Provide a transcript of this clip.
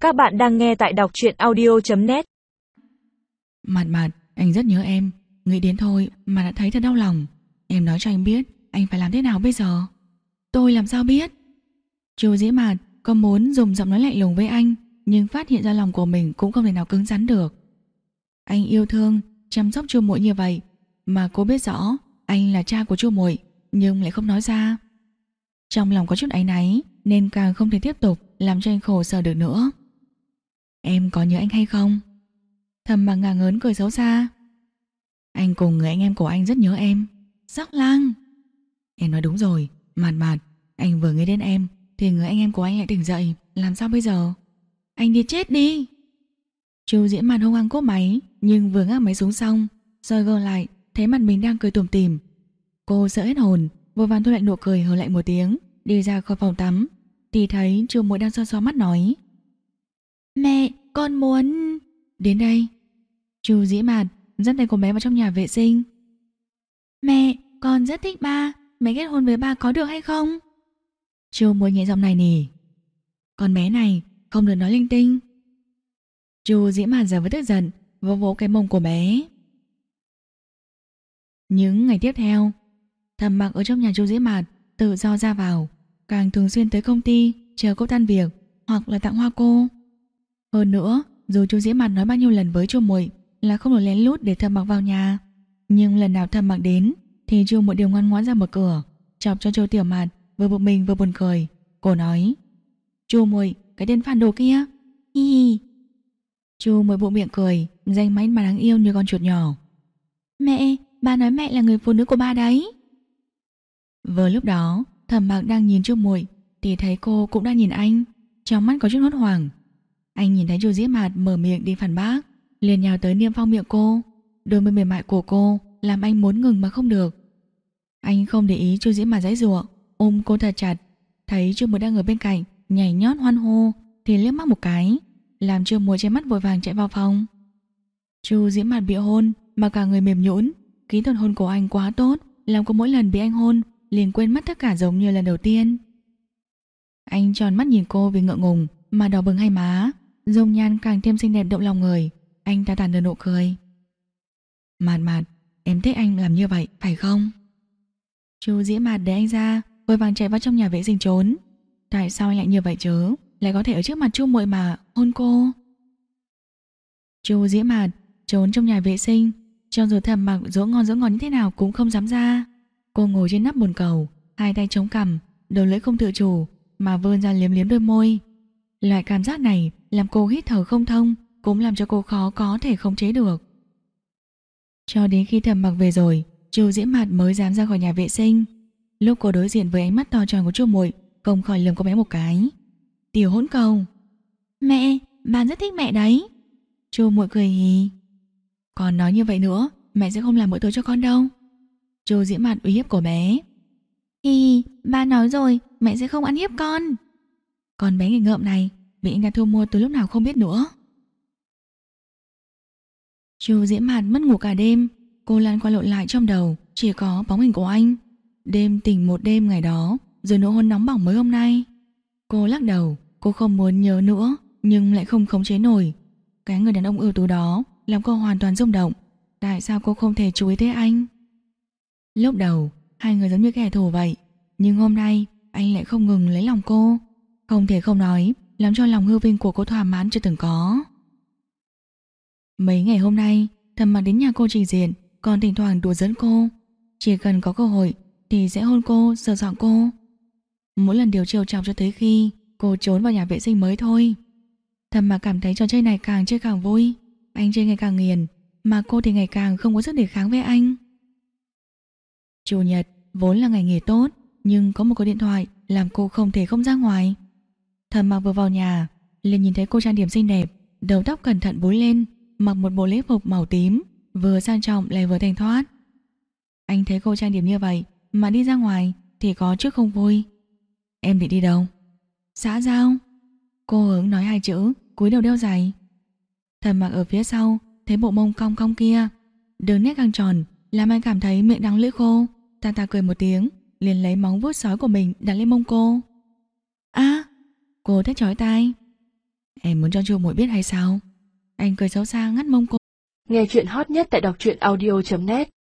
Các bạn đang nghe tại đọc truyện audio.net. Mạt, anh rất nhớ em. Nghĩ đến thôi mà đã thấy thật đau lòng. Em nói cho anh biết anh phải làm thế nào bây giờ. Tôi làm sao biết? Chu Dĩ Mạt có muốn dùng giọng nói lạnh lùng với anh, nhưng phát hiện ra lòng của mình cũng không thể nào cứng rắn được. Anh yêu thương, chăm sóc Chu Muội như vậy, mà cô biết rõ anh là cha của Chu Muội, nhưng lại không nói ra. Trong lòng có chút áy náy, nên càng không thể tiếp tục làm cho anh khổ sở được nữa. Em có nhớ anh hay không? Thầm mà ngả ngớn cười xấu xa. Anh cùng người anh em của anh rất nhớ em. Sắc Lang. Em nói đúng rồi. Mạt, anh vừa nghĩ đến em thì người anh em của anh lại tỉnh dậy. Làm sao bây giờ? Anh đi chết đi. Chu Dĩ Mạt hung hăng cốp máy, nhưng vừa ngắt máy xuống xong, rồi gờ lại thấy mặt mình đang cười tủm tỉm. Cô sợ hết hồn, vội vàng thu lại nụ cười, hừ lạnh một tiếng, đi ra khỏi phòng tắm, thì thấy Chu Muội đang xoa xoa mắt nói: Mẹ, con muốn... Đến đây. Chu Dĩ Mạt dắt tay cô bé vào trong nhà vệ sinh. Mẹ, con rất thích ba. Mẹ kết hôn với ba có được hay không? Chu Muội nhẹ giọng này nỉ. Con bé này không được nói linh tinh. Chu Dĩ Mạt giờ với tức giận, vỗ vỗ cái mông của bé. Những ngày tiếp theo, Thẩm Mặc ở trong nhà Chu Dĩ Mạt tự do ra vào, càng thường xuyên tới công ty chờ cô tan việc hoặc là tặng hoa cô. Hơn nữa, dù Chu Dĩ Mạt nói bao nhiêu lần với Chu Muội là không được lén lút để Thẩm Mặc vào nhà, nhưng lần nào Thẩm Mặc đến thì Chu Muội đều ngoan ngoãn ra mở cửa, chọc cho Chu Tiểu Mạt vừa bực mình vừa buồn cười. Cô nói: Chu Muội, cái tên phản đồ kia. Hi hi. Chu Muội bụng miệng cười, danh mánh mà đáng yêu như con chuột nhỏ. Mẹ, ba nói mẹ là người phụ nữ của ba đấy. Vừa lúc đó, Thẩm Mặc đang nhìn Chu Muội thì thấy cô cũng đang nhìn anh, trong mắt có chút hốt hoảng. Anh nhìn thấy Chu Dĩ Mạt mở miệng đi phản bác, liền nhào tới niêm phong miệng cô. Đôi môi mềm mại của cô làm anh muốn ngừng mà không được. Anh không để ý Chu Dĩ Mạt giãy giụa, ôm cô thật chặt. Thấy Chu Muội đang ở bên cạnh nhảy nhót hoan hô thì liếc mắt một cái, làm Chu Muội che mắt vội vàng chạy vào phòng. Chu Dĩ Mạt bị hôn mà cả người mềm nhũn. Kỹ thuật hôn của anh quá tốt, làm cô mỗi lần bị anh hôn liền quên mất tất cả giống như lần đầu tiên. Anh tròn mắt nhìn cô vì ngượng ngùng mà đỏ bừng hai má, dung nhan càng thêm xinh đẹp động lòng người. Anh ta tàn nở nụ cười. Mạt, em thích anh làm như vậy phải không? Chu Dĩ Mạt để anh ra, vội vàng chạy vào trong nhà vệ sinh trốn. Tại sao anh lại như vậy chứ? Lại có thể ở trước mặt Chu Muội mà hôn cô? Chu Dĩ Mạt trốn trong nhà vệ sinh, cho dù Thẩm Mặc dỗ ngon như thế nào cũng không dám ra. Cô ngồi trên nắp bồn cầu, hai tay chống cằm, đầu lưỡi không tự chủ mà vươn ra liếm liếm đôi môi. Loại cảm giác này làm cô hít thở không thông, cũng làm cho cô khó có thể khống chế được. Cho đến khi Thẩm Mặc về rồi, Chu Dĩ Mạt mới dám ra khỏi nhà vệ sinh. Lúc cô đối diện với ánh mắt to tròn của Chu Muội, không khỏi lườm cô bé một cái. Tiểu hỗn cầu. Mẹ, bà rất thích mẹ đấy. Chu Muội cười hì. Còn nói như vậy nữa, mẹ sẽ không làm bữa tối cho con đâu. Chu Dĩ Mạt uy hiếp cô bé. Hi, ba nói rồi, mẹ sẽ không ăn hiếp con. Con bé nghịch ngợm này bị anh ta thu mua từ lúc nào không biết nữa. Chu Dĩ Mạt mất ngủ cả đêm. Cô lăn qua lộn lại trong đầu chỉ có bóng hình của anh. Đêm tình một đêm ngày đó, rồi nụ hôn nóng bỏng mới hôm nay. Cô lắc đầu, cô không muốn nhớ nữa, nhưng lại không khống chế nổi. Cái người đàn ông ưu tú đó làm cô hoàn toàn rung động. Tại sao cô không thể chú ý tới anh? Lúc đầu hai người giống như kẻ thù vậy, nhưng hôm nay anh lại không ngừng lấy lòng cô. Không thể không nói, làm cho lòng hư vinh của cô thỏa mãn chưa từng có. Mấy ngày hôm nay, Thẩm Mặc đến nhà cô trình diện, còn thỉnh thoảng đùa giỡn cô. Chỉ cần có cơ hội thì sẽ hôn cô, sờ soạng cô. Mỗi lần điều trêu chọc cho tới khi cô trốn vào nhà vệ sinh mới thôi. Thẩm Mặc cảm thấy trò chơi này càng chơi càng vui. Anh chơi ngày càng nghiền, mà cô thì ngày càng không có sức đề kháng với anh. Chủ nhật vốn là ngày nghỉ tốt, nhưng có một cuộc điện thoại làm cô không thể không ra ngoài. Thẩm Mặc vừa vào nhà liền nhìn thấy cô trang điểm xinh đẹp, đầu tóc cẩn thận búi lên, mặc một bộ lễ phục màu tím, vừa sang trọng lại vừa thanh thoát. Anh thấy cô trang điểm như vậy mà đi ra ngoài thì có chút không vui. Em định đi đâu? Xã giao. Cô hứng nói hai chữ, cúi đầu đeo giày. Thẩm Mặc ở phía sau thấy bộ mông cong cong kia, đường nét căng tròn làm anh cảm thấy miệng đắng lưỡi khô. Ta cười một tiếng, liền lấy móng vuốt sói của mình đặt lên mông cô. Cô thét chói tai. Em muốn cho Chu Muội biết hay sao? Anh cười xấu xa ngắt mông cô. Nghe chuyện hot nhất tại đọc truyện audio.net